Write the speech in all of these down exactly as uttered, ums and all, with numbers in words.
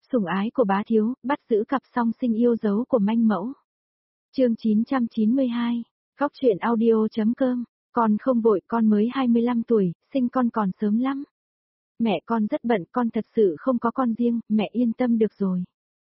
Sủng ái của bá thiếu, bắt giữ cặp song sinh yêu dấu của manh mẫu. Chương chín trăm chín mươi hai, Góc truyện audio.com, con không vội, con mới hai mươi lăm tuổi, sinh con còn sớm lắm. Mẹ con rất bận, con thật sự không có con riêng, mẹ yên tâm được rồi.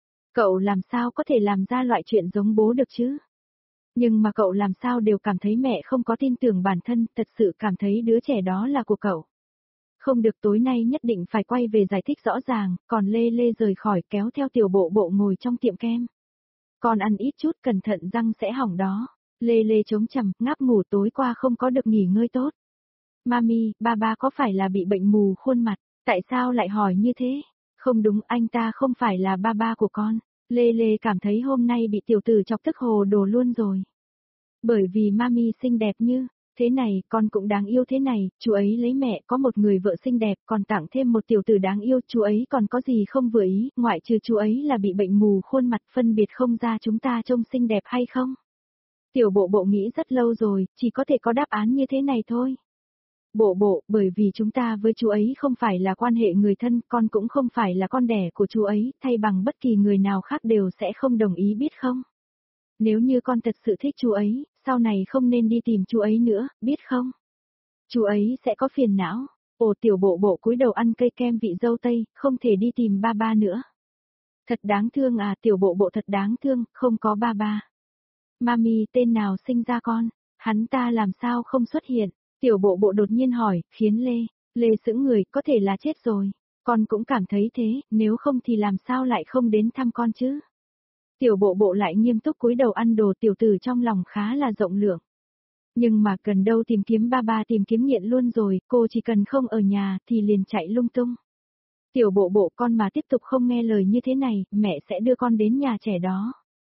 Cậu làm sao có thể làm ra loại chuyện giống bố được chứ? Nhưng mà cậu làm sao đều cảm thấy mẹ không có tin tưởng bản thân, thật sự cảm thấy đứa trẻ đó là của cậu. Không được, tối nay nhất định phải quay về giải thích rõ ràng, còn Lê Lê rời khỏi kéo theo Tiểu Bộ Bộ ngồi trong tiệm kem. Con ăn ít chút, cẩn thận răng sẽ hỏng đó. Lê Lê chống chằm, ngáp ngủ, tối qua không có được nghỉ ngơi tốt. Mami, ba ba có phải là bị bệnh mù khuôn mặt, tại sao lại hỏi như thế? Không đúng, anh ta không phải là ba ba của con. Lê Lê cảm thấy hôm nay bị tiểu tử chọc tức hồ đồ luôn rồi. Bởi vì Mami xinh đẹp như thế này, con cũng đáng yêu thế này, chú ấy lấy mẹ có một người vợ xinh đẹp, còn tặng thêm một tiểu tử đáng yêu, chú ấy còn có gì không vừa ý, ngoại trừ chú ấy là bị bệnh mù khuôn mặt, phân biệt không ra chúng ta trông xinh đẹp hay không. Tiểu Bộ Bộ nghĩ rất lâu rồi, chỉ có thể có đáp án như thế này thôi. Bộ Bộ, bởi vì chúng ta với chú ấy không phải là quan hệ người thân, con cũng không phải là con đẻ của chú ấy, thay bằng bất kỳ người nào khác đều sẽ không đồng ý, biết không? Nếu như con thật sự thích chú ấy, sau này không nên đi tìm chú ấy nữa, biết không? Chú ấy sẽ có phiền não. Ồ, Tiểu Bộ Bộ cúi đầu ăn cây kem vị dâu tây, không thể đi tìm ba ba nữa. Thật đáng thương à, Tiểu Bộ Bộ thật đáng thương, không có ba ba. Mami, tên nào sinh ra con? Hắn ta làm sao không xuất hiện? Tiểu Bộ Bộ đột nhiên hỏi, khiến Lê, Lê sững người, có thể là chết rồi. Con cũng cảm thấy thế, nếu không thì làm sao lại không đến thăm con chứ? Tiểu Bộ Bộ lại nghiêm túc cúi đầu ăn đồ, tiểu tử trong lòng khá là rộng lượng. Nhưng mà cần đâu tìm kiếm ba ba, tìm kiếm nghiện luôn rồi, cô chỉ cần không ở nhà thì liền chạy lung tung. Tiểu Bộ Bộ, con mà tiếp tục không nghe lời như thế này, mẹ sẽ đưa con đến nhà trẻ đó.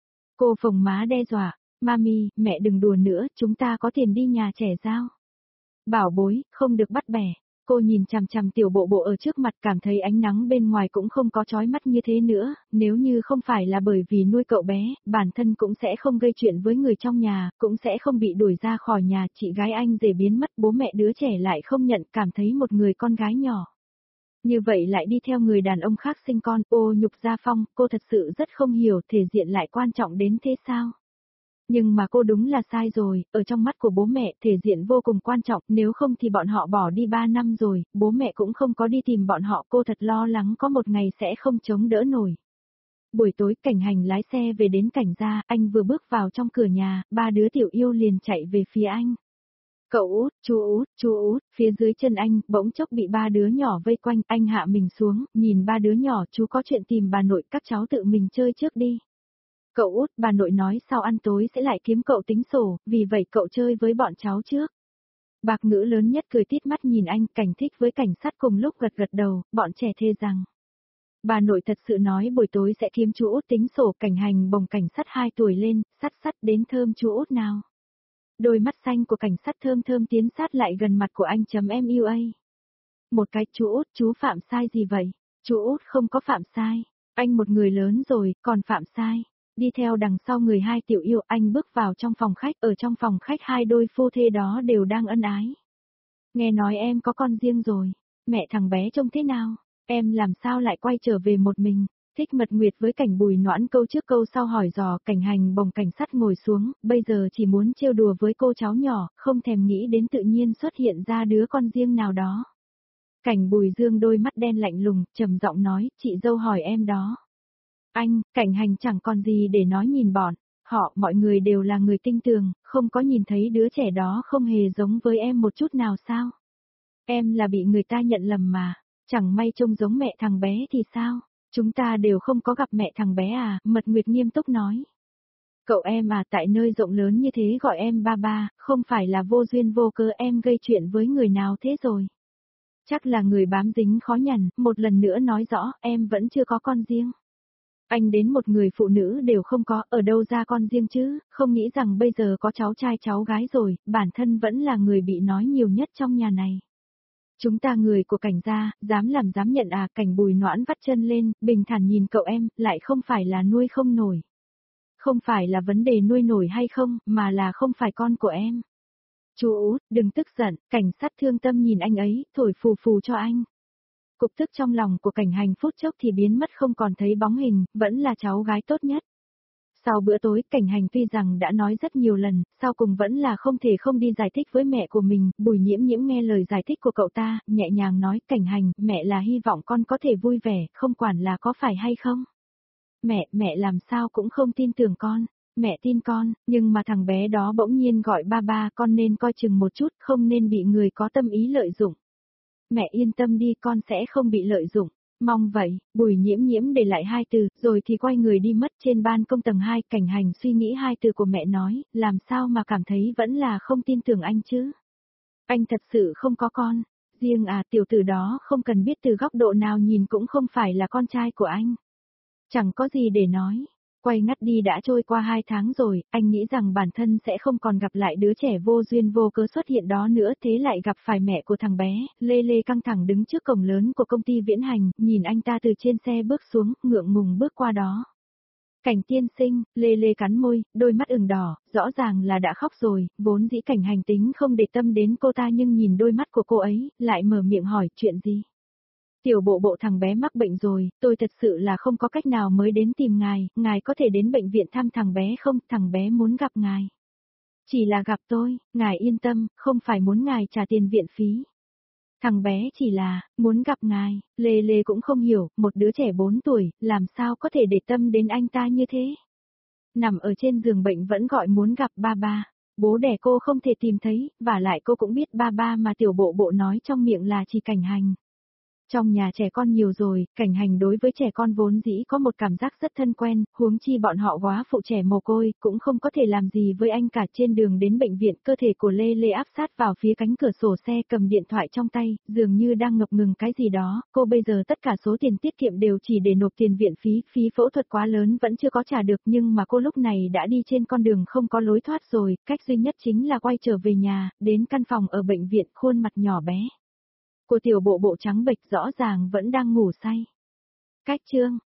Cô phồng má đe dọa, Mami, mẹ đừng đùa nữa, chúng ta có tiền đi nhà trẻ sao? Bảo bối, không được bắt bẻ. Cô nhìn chằm chằm Tiểu Bộ Bộ ở trước mặt, cảm thấy ánh nắng bên ngoài cũng không có chói mắt như thế nữa, nếu như không phải là bởi vì nuôi cậu bé, bản thân cũng sẽ không gây chuyện với người trong nhà, cũng sẽ không bị đuổi ra khỏi nhà, chị gái anh rể biến mất, bố mẹ đứa trẻ lại không nhận, cảm thấy một người con gái nhỏ. Như vậy lại đi theo người đàn ông khác sinh con, ô nhục gia phong, cô thật sự rất không hiểu thể diện lại quan trọng đến thế sao? Nhưng mà cô đúng là sai rồi, ở trong mắt của bố mẹ, thể diện vô cùng quan trọng, nếu không thì bọn họ bỏ đi ba năm rồi, bố mẹ cũng không có đi tìm bọn họ, cô thật lo lắng có một ngày sẽ không chống đỡ nổi. Buổi tối, Cảnh Hành lái xe về đến Cảnh gia, anh vừa bước vào trong cửa nhà, ba đứa tiểu yêu liền chạy về phía anh. Cậu út, chú út, chú út, phía dưới chân anh, bỗng chốc bị ba đứa nhỏ vây quanh, anh hạ mình xuống, nhìn ba đứa nhỏ, chú có chuyện tìm bà nội, các cháu tự mình chơi trước đi. Cậu út, bà nội nói sau ăn tối sẽ lại kiếm cậu tính sổ, vì vậy cậu chơi với bọn cháu trước. Bạc Ngữ lớn nhất cười tít mắt nhìn anh, Cảnh Thích với Cảnh Sắt cùng lúc gật gật đầu, bọn trẻ thề rằng. Bà nội thật sự nói buổi tối sẽ kiếm chú út tính sổ. Cảnh Hành bồng Cảnh Sắt hai tuổi lên, sắt sắt đến thơm chú út nào. Đôi mắt xanh của Cảnh Sắt thơm thơm tiến sát lại gần mặt của anh chấm em yêu a. Một cái, chú út, chú phạm sai gì vậy? Chú út không có phạm sai, anh một người lớn rồi, còn phạm sai. Đi theo đằng sau người hai tiểu yêu, anh bước vào trong phòng khách, ở trong phòng khách hai đôi phu thê đó đều đang ân ái. Nghe nói em có con riêng rồi, mẹ thằng bé trông thế nào, em làm sao lại quay trở về một mình? Thích Mật Nguyệt với Cảnh Bùi Noãn câu trước câu sau hỏi dò, Cảnh Hành bồng Cảnh Sắt ngồi xuống, bây giờ chỉ muốn trêu đùa với cô cháu nhỏ, không thèm nghĩ đến tự nhiên xuất hiện ra đứa con riêng nào đó. Cảnh Bùi dương đôi mắt đen lạnh lùng, trầm giọng nói, chị dâu hỏi em đó. Anh, Cảnh Hành chẳng còn gì để nói nhìn bọn, họ, mọi người đều là người tinh tường, không có nhìn thấy đứa trẻ đó không hề giống với em một chút nào sao? Em là bị người ta nhận lầm mà, chẳng may trông giống mẹ thằng bé thì sao? Chúng ta đều không có gặp mẹ thằng bé à, Mật Nguyệt nghiêm túc nói. Cậu em à, tại nơi rộng lớn như thế gọi em ba ba, không phải là vô duyên vô cớ em gây chuyện với người nào thế rồi? Chắc là người bám dính khó nhằn, một lần nữa nói rõ, em vẫn chưa có con riêng. Anh đến một người phụ nữ đều không có, ở đâu ra con riêng chứ, không nghĩ rằng bây giờ có cháu trai cháu gái rồi, bản thân vẫn là người bị nói nhiều nhất trong nhà này. Chúng ta người của Cảnh gia, dám làm dám nhận à? Cảnh Bùi Noãn vắt chân lên, bình thản nhìn cậu em, lại không phải là nuôi không nổi. Không phải là vấn đề nuôi nổi hay không, mà là không phải con của em. Chú út, đừng tức giận, Cảnh Sắt thương tâm nhìn anh ấy, thổi phù phù cho anh. cục tức trong lòng của Cảnh Hành phút chốc thì biến mất không còn thấy bóng hình, vẫn là cháu gái tốt nhất. Sau bữa tối, Cảnh Hành tuy rằng đã nói rất nhiều lần, sau cùng vẫn là không thể không đi giải thích với mẹ của mình, Bùi Nhiễm Nhiễm nghe lời giải thích của cậu ta, nhẹ nhàng nói, Cảnh Hành, mẹ là hy vọng con có thể vui vẻ, không quản là có phải hay không. Mẹ, mẹ làm sao cũng không tin tưởng con. Mẹ tin con, nhưng mà thằng bé đó bỗng nhiên gọi ba ba, con nên coi chừng một chút, không nên bị người có tâm ý lợi dụng. Mẹ yên tâm đi, con sẽ không bị lợi dụng. Mong vậy. Bùi Nhiễm Nhiễm để lại hai từ, rồi thì quay người đi mất. Trên ban công tầng hai, Cảnh Hành suy nghĩ hai từ của mẹ nói, làm sao mà cảm thấy vẫn là không tin tưởng anh chứ. Anh thật sự không có con. Riêng à, tiểu tử đó không cần biết từ góc độ nào nhìn cũng không phải là con trai của anh. Chẳng có gì để nói. Quay ngắt đi đã trôi qua hai tháng rồi, anh nghĩ rằng bản thân sẽ không còn gặp lại đứa trẻ vô duyên vô cớ xuất hiện đó nữa, thế lại gặp phải mẹ của thằng bé. Lê Lê căng thẳng đứng trước cổng lớn của công ty viễn hành, nhìn anh ta từ trên xe bước xuống, ngượng ngùng bước qua đó. Cảnh tiên sinh, Lê Lê cắn môi, đôi mắt ửng đỏ, rõ ràng là đã khóc rồi, vốn dĩ Cảnh Hành tính không để tâm đến cô ta nhưng nhìn đôi mắt của cô ấy, lại mở miệng hỏi chuyện gì. Tiểu bộ bộ thằng bé mắc bệnh rồi, tôi thật sự là không có cách nào mới đến tìm ngài, ngài có thể đến bệnh viện thăm thằng bé không, thằng bé muốn gặp ngài. Chỉ là gặp tôi, ngài yên tâm, không phải muốn ngài trả tiền viện phí. Thằng bé chỉ là, muốn gặp ngài, Lê Lê cũng không hiểu, một đứa trẻ bốn tuổi, làm sao có thể để tâm đến anh ta như thế. Nằm ở trên giường bệnh vẫn gọi muốn gặp ba ba, bố đẻ cô không thể tìm thấy, và lại cô cũng biết ba ba mà tiểu bộ bộ nói trong miệng là chỉ Cảnh Hành. Trong nhà trẻ con nhiều rồi, Cảnh Hành đối với trẻ con vốn dĩ có một cảm giác rất thân quen, huống chi bọn họ quá phụ trẻ mồ côi, cũng không có thể làm gì với anh cả. Trên đường đến bệnh viện, cơ thể của Lê Lê áp sát vào phía cánh cửa sổ xe, cầm điện thoại trong tay, dường như đang ngập ngừng cái gì đó. Cô bây giờ tất cả số tiền tiết kiệm đều chỉ để nộp tiền viện phí, phí phẫu thuật quá lớn vẫn chưa có trả được, nhưng mà cô lúc này đã đi trên con đường không có lối thoát rồi, cách duy nhất chính là quay trở về nhà, đến căn phòng ở bệnh viện, khuôn mặt nhỏ bé của tiểu bộ bộ trắng bệch rõ ràng vẫn đang ngủ say. Cách chương